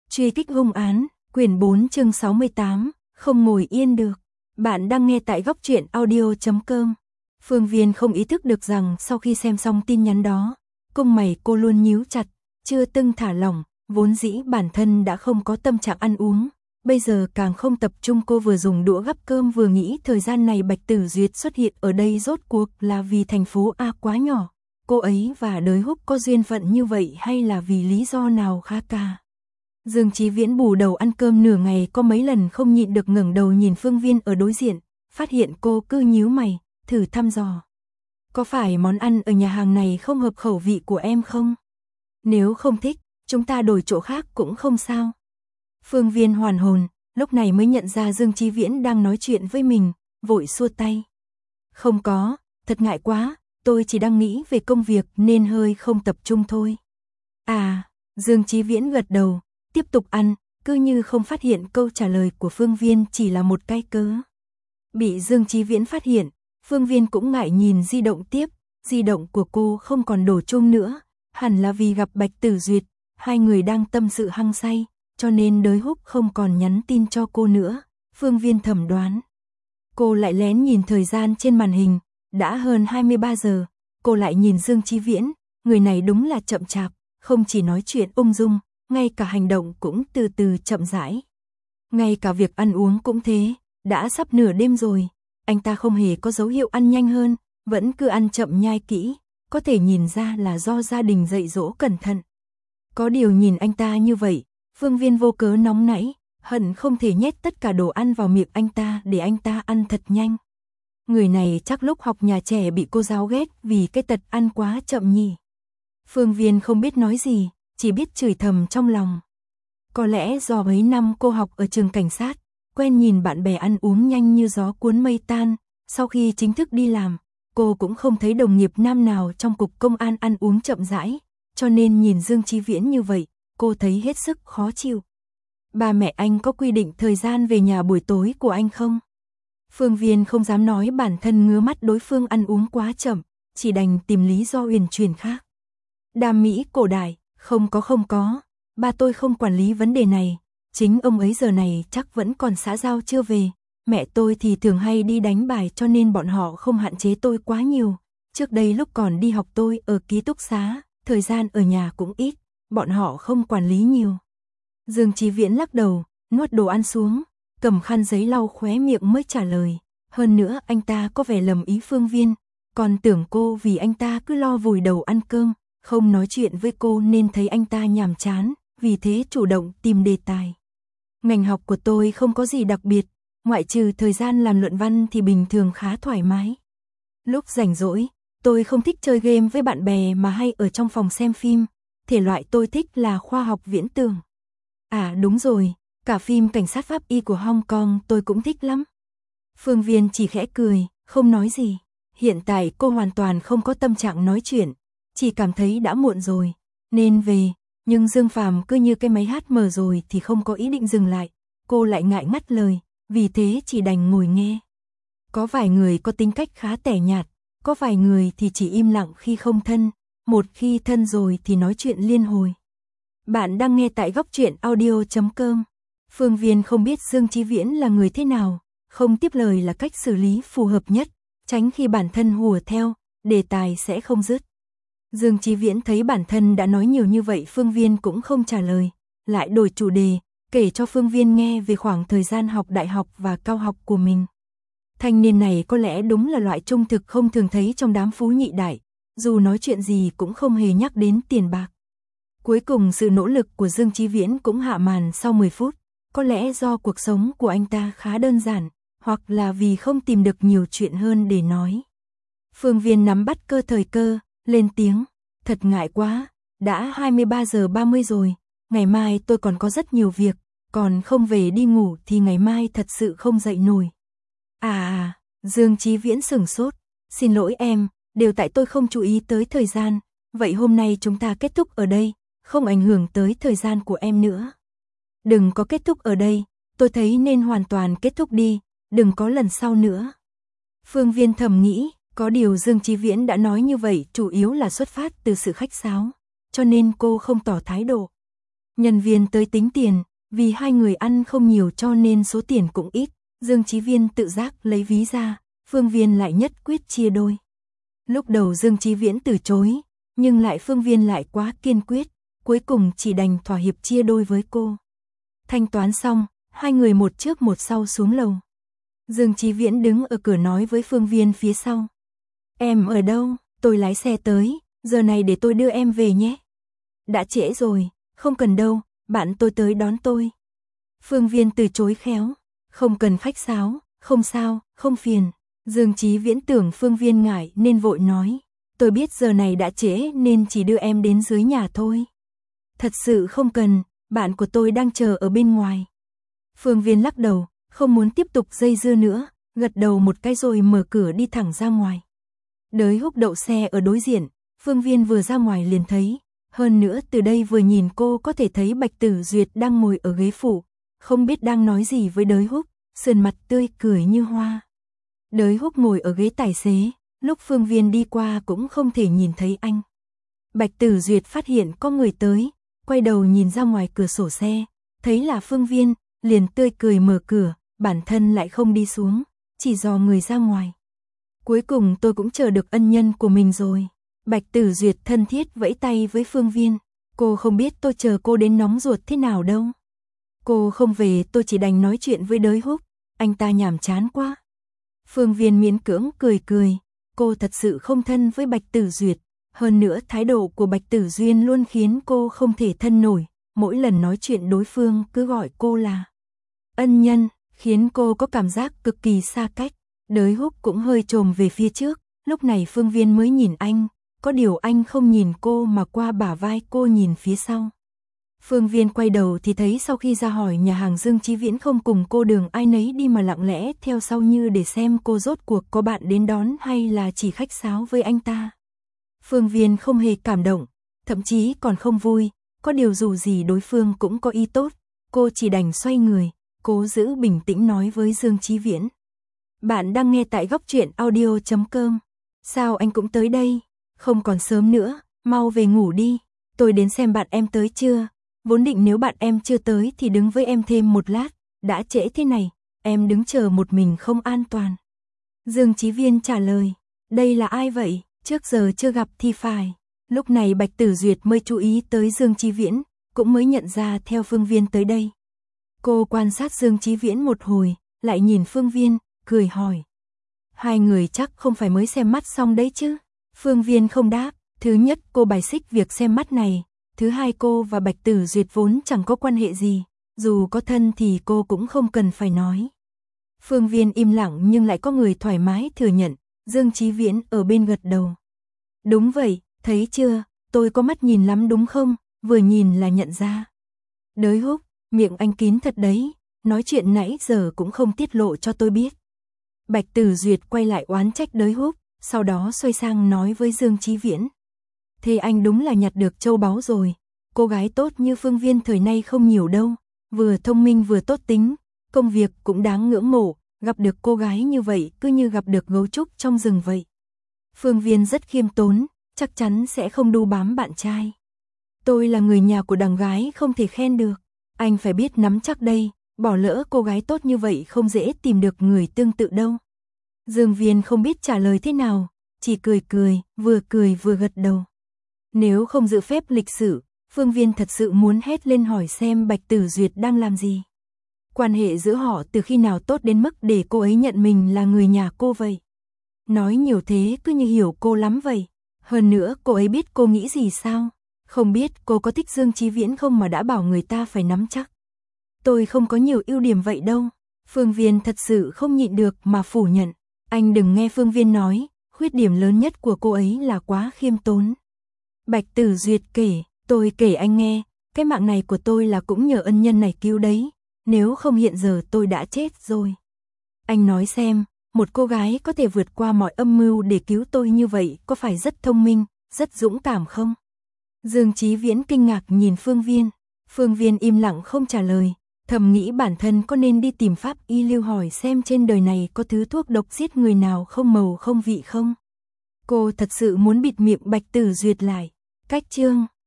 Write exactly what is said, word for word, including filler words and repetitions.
Truy kích hung án, quyển bốn chương sáu mươi tám, không ngồi yên được. Bạn đang nghe tại góc truyện audio chấm com. Phương Viên không ý thức được rằng sau khi xem xong tin nhắn đó, cung mày cô luôn nhíu chặt, chưa từng thả lỏng, vốn dĩ bản thân đã không có tâm trạng ăn uống. Bây giờ càng không tập trung. Cô vừa dùng đũa gắp cơm vừa nghĩ thời gian này Bạch Tử Duyệt xuất hiện ở đây rốt cuộc là vì thành phố A quá nhỏ. Cô ấy và Đới Húc có duyên phận như vậy hay là vì lý do nào khác cả. Dương Chí Viễn bù đầu ăn cơm nửa ngày có mấy lần không nhịn được ngẩng đầu nhìn Phương Viên ở đối diện, phát hiện cô cứ nhíu mày, thử thăm dò. Có phải món ăn ở nhà hàng này không hợp khẩu vị của em không? Nếu không thích, chúng ta đổi chỗ khác cũng không sao. Phương Viên hoàn hồn, lúc này mới nhận ra Dương Chí Viễn đang nói chuyện với mình, vội xua tay. Không có, thật ngại quá, tôi chỉ đang nghĩ về công việc nên hơi không tập trung thôi. À, Dương Chí Viễn gật đầu, tiếp tục ăn, cứ như không phát hiện câu trả lời của Phương Viên chỉ là một cái cớ. Bị Dương Chí Viễn phát hiện, Phương Viên cũng ngại nhìn di động tiếp, di động của cô không còn đổ chuông nữa, hẳn là vì gặp Bạch Tử Duyệt, hai người đang tâm sự hăng say, cho nên Đới Húc không còn nhắn tin cho cô nữa, Phương Viên thẩm đoán. Cô lại lén nhìn thời gian trên màn hình, đã hơn hai mươi ba giờ, cô lại nhìn Dương Chí Viễn, người này đúng là chậm chạp, không chỉ nói chuyện ung dung, ngay cả hành động cũng từ từ chậm rãi. Ngay cả việc ăn uống cũng thế, đã sắp nửa đêm rồi, anh ta không hề có dấu hiệu ăn nhanh hơn, vẫn cứ ăn chậm nhai kỹ, có thể nhìn ra là do gia đình dạy dỗ cẩn thận. Có điều nhìn anh ta như vậy, Phương Viên vô cớ nóng nảy, hận không thể nhét tất cả đồ ăn vào miệng anh ta để anh ta ăn thật nhanh. Người này chắc lúc học nhà trẻ bị cô giáo ghét vì cái tật ăn quá chậm nhỉ. Phương Viên không biết nói gì, chỉ biết chửi thầm trong lòng. Có lẽ do mấy năm cô học ở trường cảnh sát, quen nhìn bạn bè ăn uống nhanh như gió cuốn mây tan, sau khi chính thức đi làm, cô cũng không thấy đồng nghiệp nam nào trong cục công an ăn uống chậm rãi, cho nên nhìn Dương Chí Viễn như vậy, cô thấy hết sức khó chịu. Ba mẹ anh có quy định thời gian về nhà buổi tối của anh không? Phương Viên không dám nói bản thân ngứa mắt đối phương ăn uống quá chậm, chỉ đành tìm lý do uyển chuyển khác. Đam mỹ cổ đại, không có không có, ba tôi không quản lý vấn đề này, chính ông ấy giờ này chắc vẫn còn xã giao chưa về, mẹ tôi thì thường hay đi đánh bài cho nên bọn họ không hạn chế tôi quá nhiều, trước đây lúc còn đi học tôi ở ký túc xá, thời gian ở nhà cũng ít, bọn họ không quản lý nhiều. Dương Chí Viễn lắc đầu, nuốt đồ ăn xuống, cầm khăn giấy lau khóe miệng mới trả lời, hơn nữa anh ta có vẻ lầm ý Phương Viên, còn tưởng cô vì anh ta cứ lo vùi đầu ăn cơm, không nói chuyện với cô nên thấy anh ta nhàm chán, vì thế chủ động tìm đề tài. Ngành học của tôi không có gì đặc biệt, ngoại trừ thời gian làm luận văn thì bình thường khá thoải mái. Lúc rảnh rỗi, tôi không thích chơi game với bạn bè mà hay ở trong phòng xem phim, thể loại tôi thích là khoa học viễn tưởng. À đúng rồi, cả phim cảnh sát pháp y của Hong Kong tôi cũng thích lắm. Phương Viên chỉ khẽ cười, không nói gì. Hiện tại cô hoàn toàn không có tâm trạng nói chuyện, chỉ cảm thấy đã muộn rồi, nên về, nhưng Dương Phàm cứ như cái máy hát mờ rồi thì không có ý định dừng lại, cô lại ngại ngắt lời, vì thế chỉ đành ngồi nghe. Có vài người có tính cách khá tẻ nhạt, có vài người thì chỉ im lặng khi không thân, một khi thân rồi thì nói chuyện liên hồi. Bạn đang nghe tại góc truyện audio chấm com. Phương Viên không biết Dương Chí Viễn là người thế nào, không tiếp lời là cách xử lý phù hợp nhất, tránh khi bản thân hùa theo, đề tài sẽ không dứt. Dương Chí Viễn thấy bản thân đã nói nhiều như vậy Phương Viên cũng không trả lời, lại đổi chủ đề, kể cho Phương Viên nghe về khoảng thời gian học đại học và cao học của mình. Thanh niên này có lẽ đúng là loại trung thực không thường thấy trong đám phú nhị đại, dù nói chuyện gì cũng không hề nhắc đến tiền bạc. Cuối cùng sự nỗ lực của Dương Chí Viễn cũng hạ màn sau mười phút, có lẽ do cuộc sống của anh ta khá đơn giản, hoặc là vì không tìm được nhiều chuyện hơn để nói. Phương Viên nắm bắt cơ thời cơ, lên tiếng, thật ngại quá, đã hai mươi ba giờ ba mươi rồi, ngày mai tôi còn có rất nhiều việc, còn không về đi ngủ thì ngày mai thật sự không dậy nổi. À à, Dương Chí Viễn sửng sốt, xin lỗi em, đều tại tôi không chú ý tới thời gian, vậy hôm nay chúng ta kết thúc ở đây, không ảnh hưởng tới thời gian của em nữa. Đừng có kết thúc ở đây, tôi thấy nên hoàn toàn kết thúc đi, đừng có lần sau nữa. Phương Viên thầm nghĩ, có điều Dương Chí Viễn đã nói như vậy chủ yếu là xuất phát từ sự khách sáo, cho nên cô không tỏ thái độ. Nhân viên tới tính tiền, vì hai người ăn không nhiều cho nên số tiền cũng ít, Dương Chí Viên tự giác lấy ví ra, Phương Viên lại nhất quyết chia đôi. Lúc đầu Dương Chí Viễn từ chối, nhưng lại Phương Viên lại quá kiên quyết, cuối cùng chỉ đành thỏa hiệp chia đôi với cô. Thanh toán xong, hai người một trước một sau xuống lầu. Dương Chí Viễn đứng ở cửa nói với Phương Viên phía sau. Em ở đâu? Tôi lái xe tới, giờ này để tôi đưa em về nhé. Đã trễ rồi, không cần đâu, bạn tôi tới đón tôi. Phương Viên từ chối khéo, không cần khách sáo, không sao, không phiền. Dương Chí Viễn tưởng Phương Viên ngại nên vội nói, tôi biết giờ này đã trễ nên chỉ đưa em đến dưới nhà thôi. Thật sự không cần, bạn của tôi đang chờ ở bên ngoài. Phương Viên lắc đầu, không muốn tiếp tục dây dưa nữa, gật đầu một cái rồi mở cửa đi thẳng ra ngoài. Đới Húc đậu xe ở đối diện, Phương Viên vừa ra ngoài liền thấy, hơn nữa từ đây vừa nhìn cô có thể thấy Bạch Tử Duyệt đang ngồi ở ghế phụ, không biết đang nói gì với Đới Húc, sườn mặt tươi cười như hoa. Đới Húc ngồi ở ghế tài xế, lúc Phương Viên đi qua cũng không thể nhìn thấy anh. Bạch Tử Duyệt phát hiện có người tới, quay đầu nhìn ra ngoài cửa sổ xe, thấy là Phương Viên, liền tươi cười mở cửa, bản thân lại không đi xuống, chỉ dò người ra ngoài. Cuối cùng tôi cũng chờ được ân nhân của mình rồi. Bạch Tử Duyệt thân thiết vẫy tay với Phương Viên, cô không biết tôi chờ cô đến nóng ruột thế nào đâu. Cô không về tôi chỉ đành nói chuyện với Đới Húc, anh ta nhàm chán quá. Phương Viên miễn cưỡng cười cười, cô thật sự không thân với Bạch Tử Duyệt, hơn nữa thái độ của Bạch Tử Duyên luôn khiến cô không thể thân nổi, mỗi lần nói chuyện đối phương cứ gọi cô là ân nhân, khiến cô có cảm giác cực kỳ xa cách. Đới Húc cũng hơi trồm về phía trước, lúc này Phương Viên mới nhìn anh, có điều anh không nhìn cô mà qua bả vai cô nhìn phía sau. Phương Viên quay đầu thì thấy sau khi ra hỏi nhà hàng Dương Chí Viễn không cùng cô đường ai nấy đi mà lặng lẽ theo sau như để xem cô rốt cuộc có bạn đến đón hay là chỉ khách sáo với anh ta. Phương Viên không hề cảm động, thậm chí còn không vui, có điều dù gì đối phương cũng có ý tốt, cô chỉ đành xoay người, cố giữ bình tĩnh nói với Dương Chí Viễn. Bạn đang nghe tại góc truyện audio chấm com. Sao anh cũng tới đây? Không còn sớm nữa, mau về ngủ đi. Tôi đến xem bạn em tới chưa. Vốn định nếu bạn em chưa tới thì đứng với em thêm một lát. Đã trễ thế này, em đứng chờ một mình không an toàn. Dương Chí Viên trả lời. Đây là ai vậy? Trước giờ chưa gặp thì phải. Lúc này Bạch Tử Duyệt mới chú ý tới Dương Chí Viễn, cũng mới nhận ra theo Phương Viên tới đây. Cô quan sát Dương Chí Viễn một hồi, lại nhìn Phương Viên, cười hỏi. Hai người chắc không phải mới xem mắt xong đấy chứ? Phương Viên không đáp, thứ nhất cô bài xích việc xem mắt này, thứ hai cô và Bạch Tử Duyệt vốn chẳng có quan hệ gì, dù có thân thì cô cũng không cần phải nói. Phương Viên im lặng nhưng lại có người thoải mái thừa nhận, Dương Chí Viễn ở bên gật đầu. Đúng vậy, thấy chưa, tôi có mắt nhìn lắm đúng không, vừa nhìn là nhận ra. Đới Húc, miệng anh kín thật đấy, nói chuyện nãy giờ cũng không tiết lộ cho tôi biết. Bạch Tử Duyệt quay lại oán trách Đới Húc, sau đó xoay sang nói với Dương Chí Viễn. Thế anh đúng là nhặt được châu báu rồi, cô gái tốt như Phương Viên thời nay không nhiều đâu, vừa thông minh vừa tốt tính, công việc cũng đáng ngưỡng mộ, gặp được cô gái như vậy cứ như gặp được gấu trúc trong rừng vậy. Phương Viên rất khiêm tốn, chắc chắn sẽ không đu bám bạn trai. Tôi là người nhà của đằng gái không thể khen được, anh phải biết nắm chắc đây. Bỏ lỡ cô gái tốt như vậy không dễ tìm được người tương tự đâu. Dương Viên không biết trả lời thế nào, chỉ cười cười, vừa cười vừa gật đầu. Nếu không giữ phép lịch sự, Phương Viên thật sự muốn hét lên hỏi xem Bạch Tử Duyệt đang làm gì. Quan hệ giữa họ từ khi nào tốt đến mức để cô ấy nhận mình là người nhà cô vậy? Nói nhiều thế cứ như hiểu cô lắm vậy. Hơn nữa cô ấy biết cô nghĩ gì sao? Không biết cô có thích Dương Chí Viễn không mà đã bảo người ta phải nắm chắc. Tôi không có nhiều ưu điểm vậy đâu. Phương Viên thật sự không nhịn được mà phủ nhận. Anh đừng nghe Phương Viên nói, khuyết điểm lớn nhất của cô ấy là quá khiêm tốn. Bạch Tử Duyệt kể, tôi kể anh nghe, cái mạng này của tôi là cũng nhờ ân nhân này cứu đấy, nếu không hiện giờ tôi đã chết rồi. Anh nói xem, một cô gái có thể vượt qua mọi âm mưu để cứu tôi như vậy có phải rất thông minh, rất dũng cảm không? Dương Chí Viễn kinh ngạc nhìn Phương Viên, Phương Viên im lặng không trả lời. Thầm nghĩ bản thân có nên đi tìm pháp y lưu hỏi xem trên đời này có thứ thuốc độc giết người nào không màu không vị không? Cô thật sự muốn bịt miệng Bạch Tử Duyệt lại. Cách chương